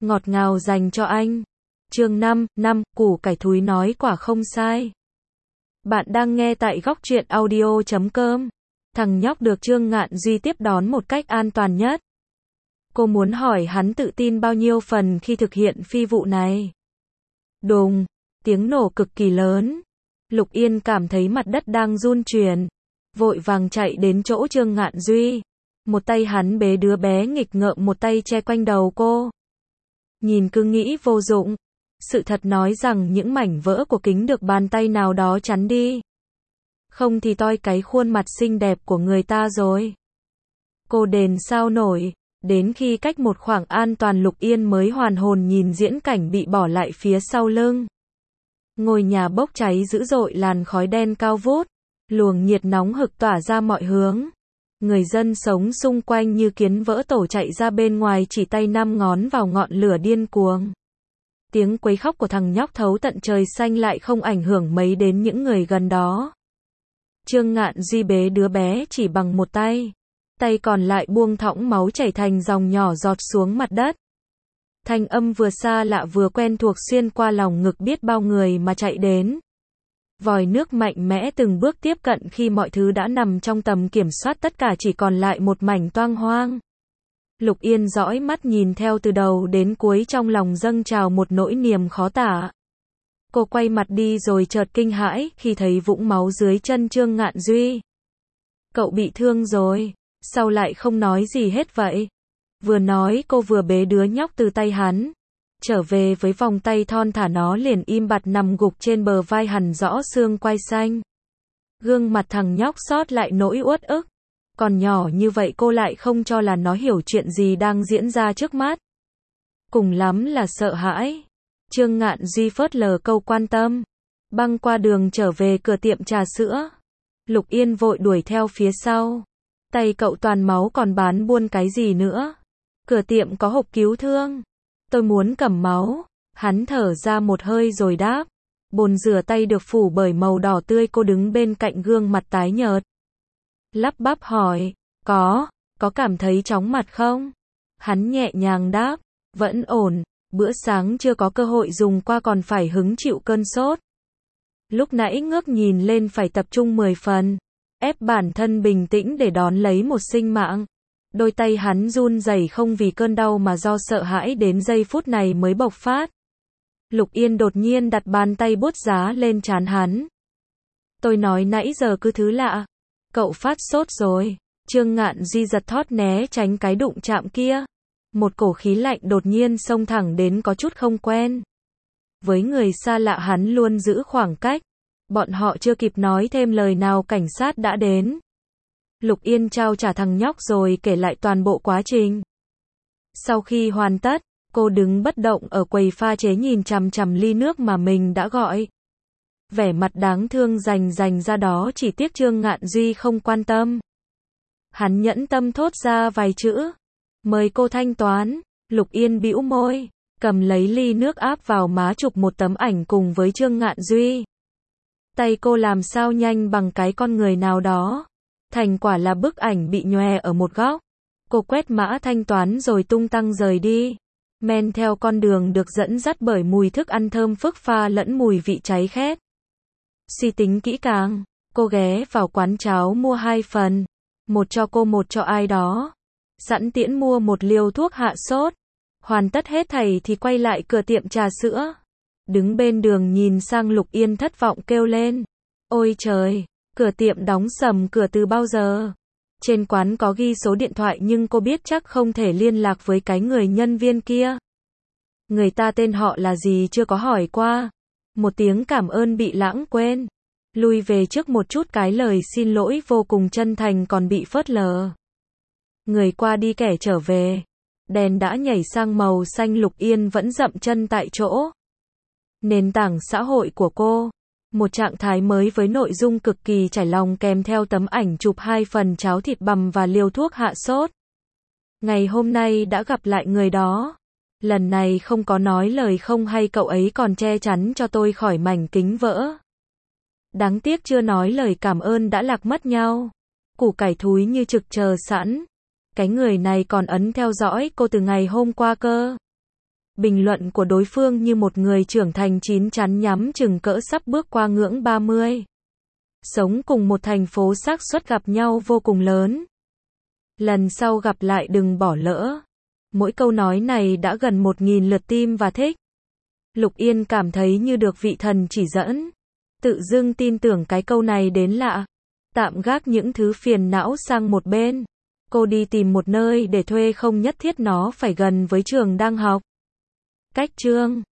ngọt ngào dành cho anh. Chương 5, củ cải thúi nói quả không sai. Bạn đang nghe tại góc truyện audio.com. Thằng nhóc được Trương Ngạn Duy tiếp đón một cách an toàn nhất. Cô muốn hỏi hắn tự tin bao nhiêu phần khi thực hiện phi vụ này. Đùng, tiếng nổ cực kỳ lớn. Lục Yên cảm thấy mặt đất đang run chuyển. Vội vàng chạy đến chỗ Trương Ngạn Duy. Một tay hắn bế đứa bé nghịch ngợm, một tay che quanh đầu cô. Nhìn cứ nghĩ vô dụng. Sự thật nói rằng những mảnh vỡ của kính được bàn tay nào đó chắn đi. Không thì toi cái khuôn mặt xinh đẹp của người ta rồi. Cô đền sao nổi. Đến khi cách một khoảng an toàn, Lục Yên mới hoàn hồn nhìn diễn cảnh bị bỏ lại phía sau lưng. Ngôi nhà bốc cháy dữ dội, làn khói đen cao vút. Luồng nhiệt nóng hực tỏa ra mọi hướng. Người dân sống xung quanh như kiến vỡ tổ chạy ra bên ngoài, chỉ tay năm ngón vào ngọn lửa điên cuồng. Tiếng quấy khóc của thằng nhóc thấu tận trời xanh lại không ảnh hưởng mấy đến những người gần đó. Trương Ngạn Duy bế đứa bé chỉ bằng một tay. Tay còn lại buông thõng, máu chảy thành dòng nhỏ giọt xuống mặt đất. Thanh âm vừa xa lạ vừa quen thuộc xuyên qua lòng ngực biết bao người mà chạy đến. Vòi nước mạnh mẽ từng bước tiếp cận khi mọi thứ đã nằm trong tầm kiểm soát, tất cả chỉ còn lại một mảnh toang hoang. Lục Yên dõi mắt nhìn theo từ đầu đến cuối, trong lòng dâng trào một nỗi niềm khó tả. Cô quay mặt đi rồi chợt kinh hãi khi thấy vũng máu dưới chân Trương Ngạn Duy. Cậu bị thương rồi, sao lại không nói gì hết vậy? Vừa nói cô vừa bế đứa nhóc từ tay hắn. Trở về với vòng tay thon thả, nó liền im bặt nằm gục trên bờ vai, hằn rõ xương quai xanh. Gương mặt thằng nhóc sót lại nỗi uất ức. Còn nhỏ như vậy cô lại không cho là nó hiểu chuyện gì đang diễn ra trước mắt. Cùng lắm là sợ hãi. Trương Ngạn Duy phớt lờ câu quan tâm. Băng qua đường trở về cửa tiệm trà sữa. Lục Yên vội đuổi theo phía sau. Tay cậu toàn máu, còn bán buôn cái gì nữa? Cửa tiệm có hộp cứu thương. Tôi muốn cầm máu. Hắn thở ra một hơi rồi đáp. Bồn rửa tay được phủ bởi màu đỏ tươi. Cô đứng bên cạnh gương mặt tái nhợt. Lắp bắp hỏi, có cảm thấy chóng mặt không? Hắn nhẹ nhàng đáp, vẫn ổn, bữa sáng chưa có cơ hội dùng qua còn phải hứng chịu cơn sốt. Lúc nãy ngước nhìn lên phải tập trung 10 phần, ép bản thân bình tĩnh để đón lấy một sinh mạng. Đôi tay hắn run rẩy không vì cơn đau mà do sợ hãi, đến giây phút này mới bộc phát. Lục Yên đột nhiên đặt bàn tay bút giá lên trán hắn. Tôi nói nãy giờ cứ thứ lạ. Cậu phát sốt rồi. Trương Ngạn Duy giật thót né tránh cái đụng chạm kia. Một cổ khí lạnh đột nhiên xông thẳng đến, có chút không quen. Với người xa lạ hắn luôn giữ khoảng cách. Bọn họ chưa kịp nói thêm lời nào, cảnh sát đã đến. Lục Yên trao trả thằng nhóc rồi kể lại toàn bộ quá trình. Sau khi hoàn tất, cô đứng bất động ở quầy pha chế nhìn chằm chằm ly nước mà mình đã gọi. Vẻ mặt đáng thương dành ra đó, chỉ tiếc Trương Ngạn Duy không quan tâm. Hắn nhẫn tâm thốt ra vài chữ. Mời cô thanh toán. Lục Yên bĩu môi, cầm lấy ly nước áp vào má, chụp một tấm ảnh cùng với Trương Ngạn Duy. Tay cô làm sao nhanh bằng cái con người nào đó. Thành quả là bức ảnh bị nhòe ở một góc. Cô quét mã thanh toán rồi tung tăng rời đi. Men theo con đường được dẫn dắt bởi mùi thức ăn thơm phức pha lẫn mùi vị cháy khét. Suy tính kỹ càng, cô ghé vào quán cháo mua 2 phần, một cho cô một cho ai đó. Sẵn tiễn mua một liều thuốc hạ sốt. Hoàn tất hết thảy thì quay lại cửa tiệm trà sữa. Đứng bên đường nhìn sang, Lục Yên thất vọng kêu lên. Ôi trời, cửa tiệm đóng sầm cửa từ bao giờ? Trên quán có ghi số điện thoại nhưng cô biết chắc không thể liên lạc với cái người nhân viên kia. Người ta tên họ là gì chưa có hỏi qua. Một tiếng cảm ơn bị lãng quên. Lui về trước một chút, cái lời xin lỗi vô cùng chân thành còn bị phớt lờ. Người qua đi kẻ trở về. Đèn đã nhảy sang màu xanh, Lục Yên vẫn dậm chân tại chỗ. Nền tảng xã hội của cô. Một trạng thái mới với nội dung cực kỳ trải lòng, kèm theo tấm ảnh chụp 2 phần cháo thịt bằm và liều thuốc hạ sốt. Ngày hôm nay đã gặp lại người đó. Lần này không có nói lời không hay, cậu ấy còn che chắn cho tôi khỏi mảnh kính vỡ. Đáng tiếc chưa nói lời cảm ơn đã lạc mất nhau. Củ cải thúi như trực chờ sẵn. Cái người này còn ấn theo dõi cô từ ngày hôm qua cơ. Bình luận của đối phương như một người trưởng thành chín chắn nhắm chừng cỡ sắp bước qua ngưỡng 30. Sống cùng một thành phố xác suất gặp nhau vô cùng lớn. Lần sau gặp lại đừng bỏ lỡ. Mỗi câu nói này đã gần 1.000 lượt tim và thích. Lục Yên cảm thấy như được vị thần chỉ dẫn. Tự dưng tin tưởng cái câu này đến lạ. Tạm gác những thứ phiền não sang một bên. Cô đi tìm một nơi để thuê, không nhất thiết nó phải gần với trường đang học. Cách chương